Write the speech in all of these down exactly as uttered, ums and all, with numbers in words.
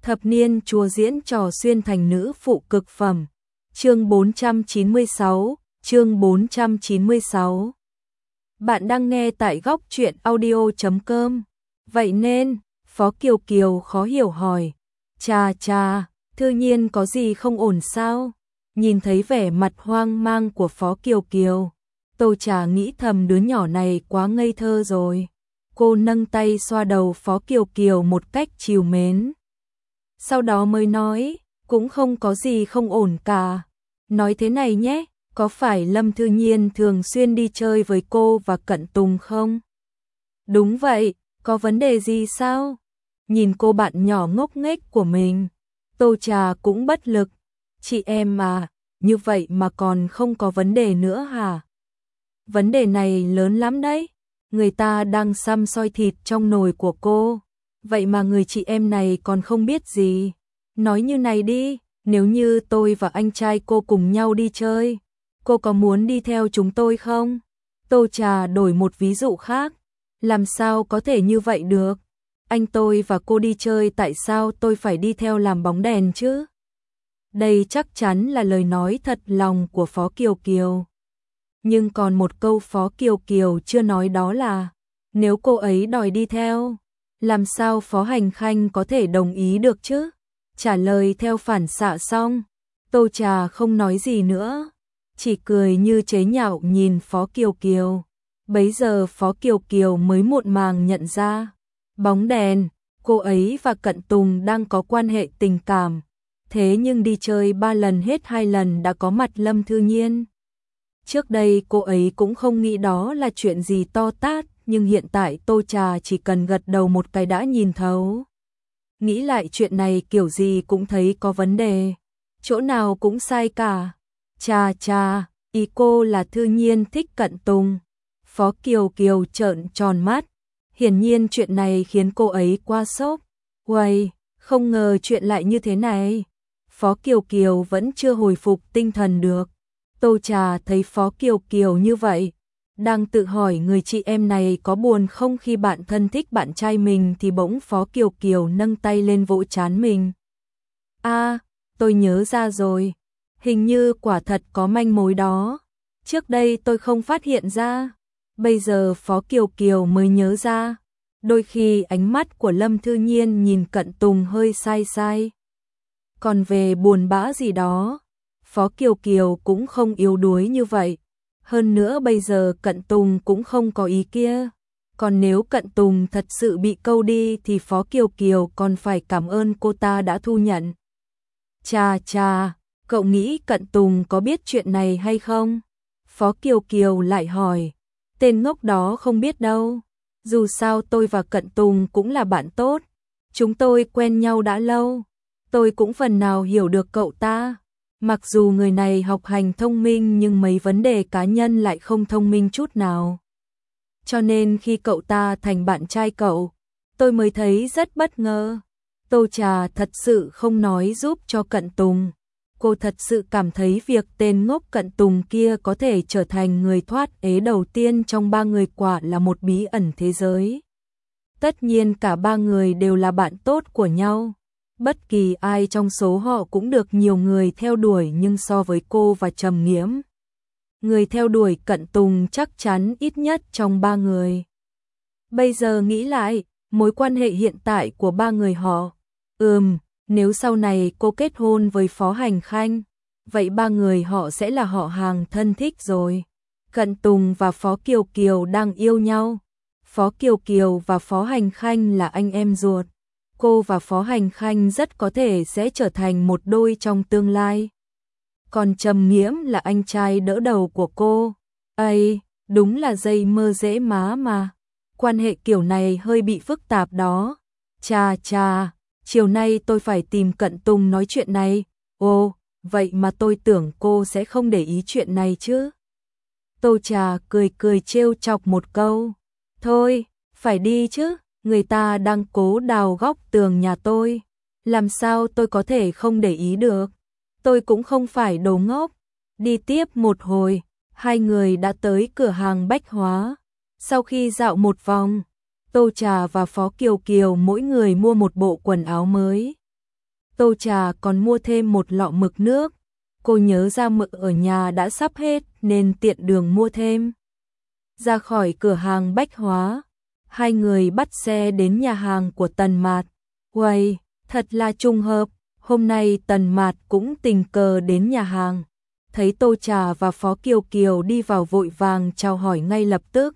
Thập niên chùa diễn trò xuyên thành nữ phụ cực phẩm. Chương bốn trăm chín mươi sáu, chương bốn trăm chín mươi sáu. Bạn đang nghe tại góc truyện audio chấm com. Vậy nên, Phó Kiều Kiều khó hiểu hỏi. Chà chà, Thư Nhiên có gì không ổn sao? Nhìn thấy vẻ mặt hoang mang của Phó Kiều Kiều, Tô Trà nghĩ thầm đứa nhỏ này quá ngây thơ rồi. Cô nâng tay xoa đầu Phó Kiều Kiều một cách trìu mến. Sau đó mới nói, cũng không có gì không ổn cả. Nói thế này nhé, có phải Lâm Thư Nhiên thường xuyên đi chơi với cô và Cận Tùng không? Đúng vậy, có vấn đề gì sao? Nhìn cô bạn nhỏ ngốc nghếch của mình, Tô Trà cũng bất lực. Chị em mà, như vậy mà còn không có vấn đề nữa hả? Vấn đề này lớn lắm đấy. Người ta đang xăm xoi thịt trong nồi của cô. Vậy mà người chị em này còn không biết gì. Nói như này đi, nếu như tôi và anh trai cô cùng nhau đi chơi, cô có muốn đi theo chúng tôi không? Tô Trà đổi một ví dụ khác. Làm sao có thể như vậy được? Anh tôi và cô đi chơi, tại sao tôi phải đi theo làm bóng đèn chứ? Đây chắc chắn là lời nói thật lòng của Phó Kiều Kiều. Nhưng còn một câu Phó Kiều Kiều chưa nói, đó là nếu cô ấy đòi đi theo, làm sao Phó Hành Khanh có thể đồng ý được chứ? Trả lời theo phản xạ xong, Tô Trà không nói gì nữa, chỉ cười như chế nhạo nhìn Phó Kiều Kiều. Bấy giờ Phó Kiều Kiều mới muộn màng nhận ra, bóng đèn, cô ấy và Cận Tùng đang có quan hệ tình cảm. Thế nhưng đi chơi ba lần hết hai lần đã có mặt Lâm Thư Nhiên. Trước đây cô ấy cũng không nghĩ đó là chuyện gì to tát, nhưng hiện tại Tô Trà chỉ cần gật đầu một cái đã nhìn thấu. Nghĩ lại chuyện này kiểu gì cũng thấy có vấn đề, chỗ nào cũng sai cả. Chà chà, ý cô là Thư Nhiên thích Cận Tùng. Phó Kiều Kiều trợn tròn mắt, hiển nhiên chuyện này khiến cô ấy quá sốc. Uầy, không ngờ chuyện lại như thế này. Phó Kiều Kiều vẫn chưa hồi phục tinh thần được. Tô Trà thấy Phó Kiều Kiều như vậy, đang tự hỏi người chị em này có buồn không khi bạn thân thích bạn trai mình, thì bỗng Phó Kiều Kiều nâng tay lên vỗ trán mình. À, tôi nhớ ra rồi, hình như quả thật có manh mối đó. Trước đây tôi không phát hiện ra, bây giờ Phó Kiều Kiều mới nhớ ra. Đôi khi ánh mắt của Lâm Thư Nhiên nhìn Cận Tùng hơi sai sai. Còn về buồn bã gì đó, Phó Kiều Kiều cũng không yếu đuối như vậy. Hơn nữa bây giờ Cận Tùng cũng không có ý kia. Còn nếu Cận Tùng thật sự bị câu đi thì Phó Kiều Kiều còn phải cảm ơn cô ta đã thu nhận. Chà chà, cậu nghĩ Cận Tùng có biết chuyện này hay không? Phó Kiều Kiều lại hỏi. Tên ngốc đó không biết đâu. Dù sao tôi và Cận Tùng cũng là bạn tốt. Chúng tôi quen nhau đã lâu. Tôi cũng phần nào hiểu được cậu ta. Mặc dù người này học hành thông minh nhưng mấy vấn đề cá nhân lại không thông minh chút nào. Cho nên khi cậu ta thành bạn trai cậu, tôi mới thấy rất bất ngờ. Tô Trà thật sự không nói giúp cho Cận Tùng. Cô thật sự cảm thấy việc tên ngốc Cận Tùng kia có thể trở thành người thoát ế đầu tiên trong ba người quả là một bí ẩn thế giới. Tất nhiên cả ba người đều là bạn tốt của nhau. Bất kỳ ai trong số họ cũng được nhiều người theo đuổi, nhưng so với cô và Trầm Nghiễm, người theo đuổi Cận Tùng chắc chắn ít nhất trong ba người. Bây giờ nghĩ lại, mối quan hệ hiện tại của ba người họ, ừm, nếu sau này cô kết hôn với Phó Hành Khanh, vậy ba người họ sẽ là họ hàng thân thích rồi. Cận Tùng và Phó Kiều Kiều đang yêu nhau. Phó Kiều Kiều và Phó Hành Khanh là anh em ruột. Cô và Phó Hành Khanh rất có thể sẽ trở thành một đôi trong tương lai. Còn Trầm Nghiễm là anh trai đỡ đầu của cô. Ây, đúng là dây mơ dễ má mà. Quan hệ kiểu này hơi bị phức tạp đó. Chà chà, chiều nay tôi phải tìm Cận Tùng nói chuyện này. Ồ, vậy mà tôi tưởng cô sẽ không để ý chuyện này chứ. Tô Trà cười cười trêu chọc một câu. Thôi, phải đi chứ. Người ta đang cố đào góc tường nhà tôi. Làm sao tôi có thể không để ý được? Tôi cũng không phải đồ ngốc. Đi tiếp một hồi, hai người đã tới cửa hàng bách hóa. Sau khi dạo một vòng, Tô Trà và Phó Kiều Kiều mỗi người mua một bộ quần áo mới. Tô Trà còn mua thêm một lọ mực nước. Cô nhớ ra mực ở nhà đã sắp hết nên tiện đường mua thêm. Ra khỏi cửa hàng bách hóa, hai người bắt xe đến nhà hàng của Tần Mạt. Uầy, thật là trùng hợp, hôm nay Tần Mạt cũng tình cờ đến nhà hàng. Thấy Tô Trà và Phó Kiều Kiều đi vào vội vàng chào hỏi ngay lập tức.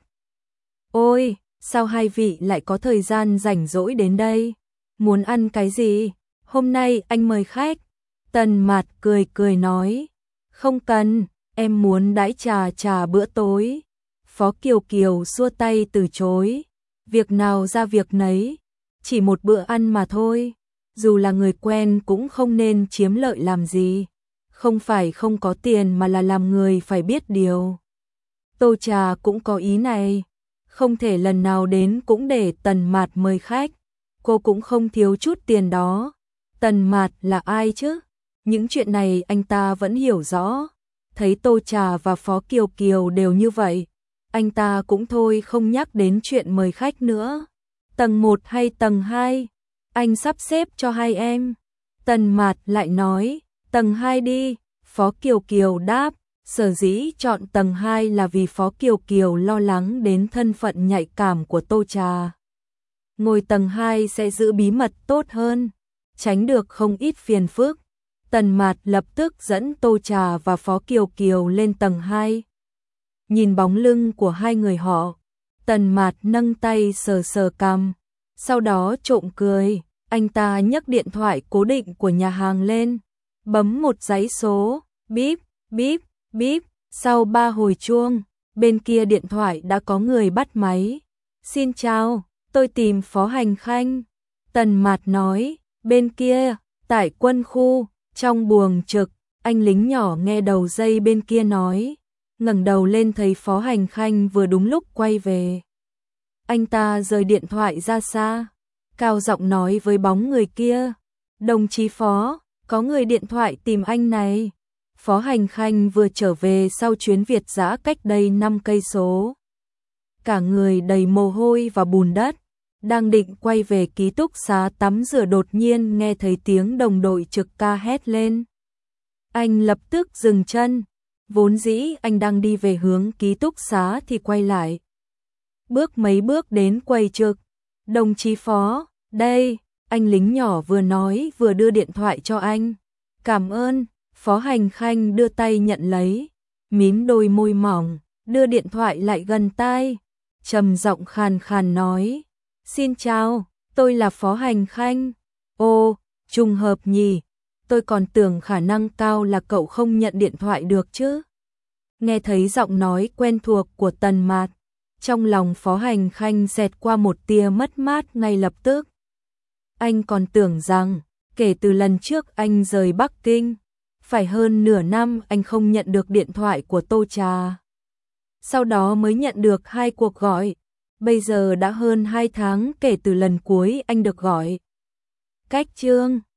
Ôi, sao hai vị lại có thời gian rảnh rỗi đến đây? Muốn ăn cái gì? Hôm nay anh mời khách. Tần Mạt cười cười nói. Không cần, em muốn đãi trà trà bữa tối. Phó Kiều Kiều xua tay từ chối. Việc nào ra việc nấy, chỉ một bữa ăn mà thôi. Dù là người quen cũng không nên chiếm lợi làm gì. Không phải không có tiền mà là làm người phải biết điều. Tô Trà cũng có ý này. Không thể lần nào đến cũng để Tần Mạt mời khách. Cô cũng không thiếu chút tiền đó. Tần Mạt là ai chứ? Những chuyện này anh ta vẫn hiểu rõ. Thấy Tô Trà và Phó Kiều Kiều đều như vậy, anh ta cũng thôi không nhắc đến chuyện mời khách nữa. Tầng một hay tầng hai? Anh sắp xếp cho hai em. Tần Mạt lại nói, tầng hai đi. Phó Kiều Kiều đáp, sở dĩ chọn tầng hai là vì Phó Kiều Kiều lo lắng đến thân phận nhạy cảm của Tô Trà. Ngồi tầng hai sẽ giữ bí mật tốt hơn, tránh được không ít phiền phức. Tần Mạt lập tức dẫn Tô Trà và Phó Kiều Kiều lên tầng hai. Nhìn bóng lưng của hai người họ, Tần Mạt nâng tay sờ sờ cằm, sau đó trộm cười, anh ta nhấc điện thoại cố định của nhà hàng lên, bấm một dãy số, bíp, bíp, bíp, sau ba hồi chuông, bên kia điện thoại đã có người bắt máy. Xin chào, tôi tìm Phó Hành Khanh. Tần Mạt nói, bên kia, tại quân khu, trong buồng trực, anh lính nhỏ nghe đầu dây bên kia nói, ngẩng đầu lên thấy Phó Hành Khanh vừa đúng lúc quay về. Anh ta rời điện thoại ra xa, cao giọng nói với bóng người kia, đồng chí Phó, có người điện thoại tìm anh này. Phó Hành Khanh vừa trở về sau chuyến Việt dã cách đây năm cây số. Cả người đầy mồ hôi và bùn đất, đang định quay về ký túc xá tắm rửa đột nhiên nghe thấy tiếng đồng đội trực ca hét lên. Anh lập tức dừng chân, vốn dĩ anh đang đi về hướng ký túc xá thì quay lại. Bước mấy bước đến quầy trực, đồng chí Phó, đây, anh lính nhỏ vừa nói vừa đưa điện thoại cho anh. Cảm ơn. Phó Hành Khanh đưa tay nhận lấy, mím đôi môi mỏng, đưa điện thoại lại gần tai, trầm giọng khàn khàn nói, xin chào, tôi là Phó Hành Khanh. Ô, trùng hợp nhỉ, tôi còn tưởng khả năng cao là cậu không nhận điện thoại được chứ. Nghe thấy giọng nói quen thuộc của Tần Mạt, trong lòng Phó Hành Khanh xẹt qua một tia mất mát ngay lập tức. Anh còn tưởng rằng, kể từ lần trước anh rời Bắc Kinh, phải hơn nửa năm anh không nhận được điện thoại của Tô Trà. Sau đó mới nhận được hai cuộc gọi, bây giờ đã hơn hai tháng kể từ lần cuối anh được gọi. Cách chương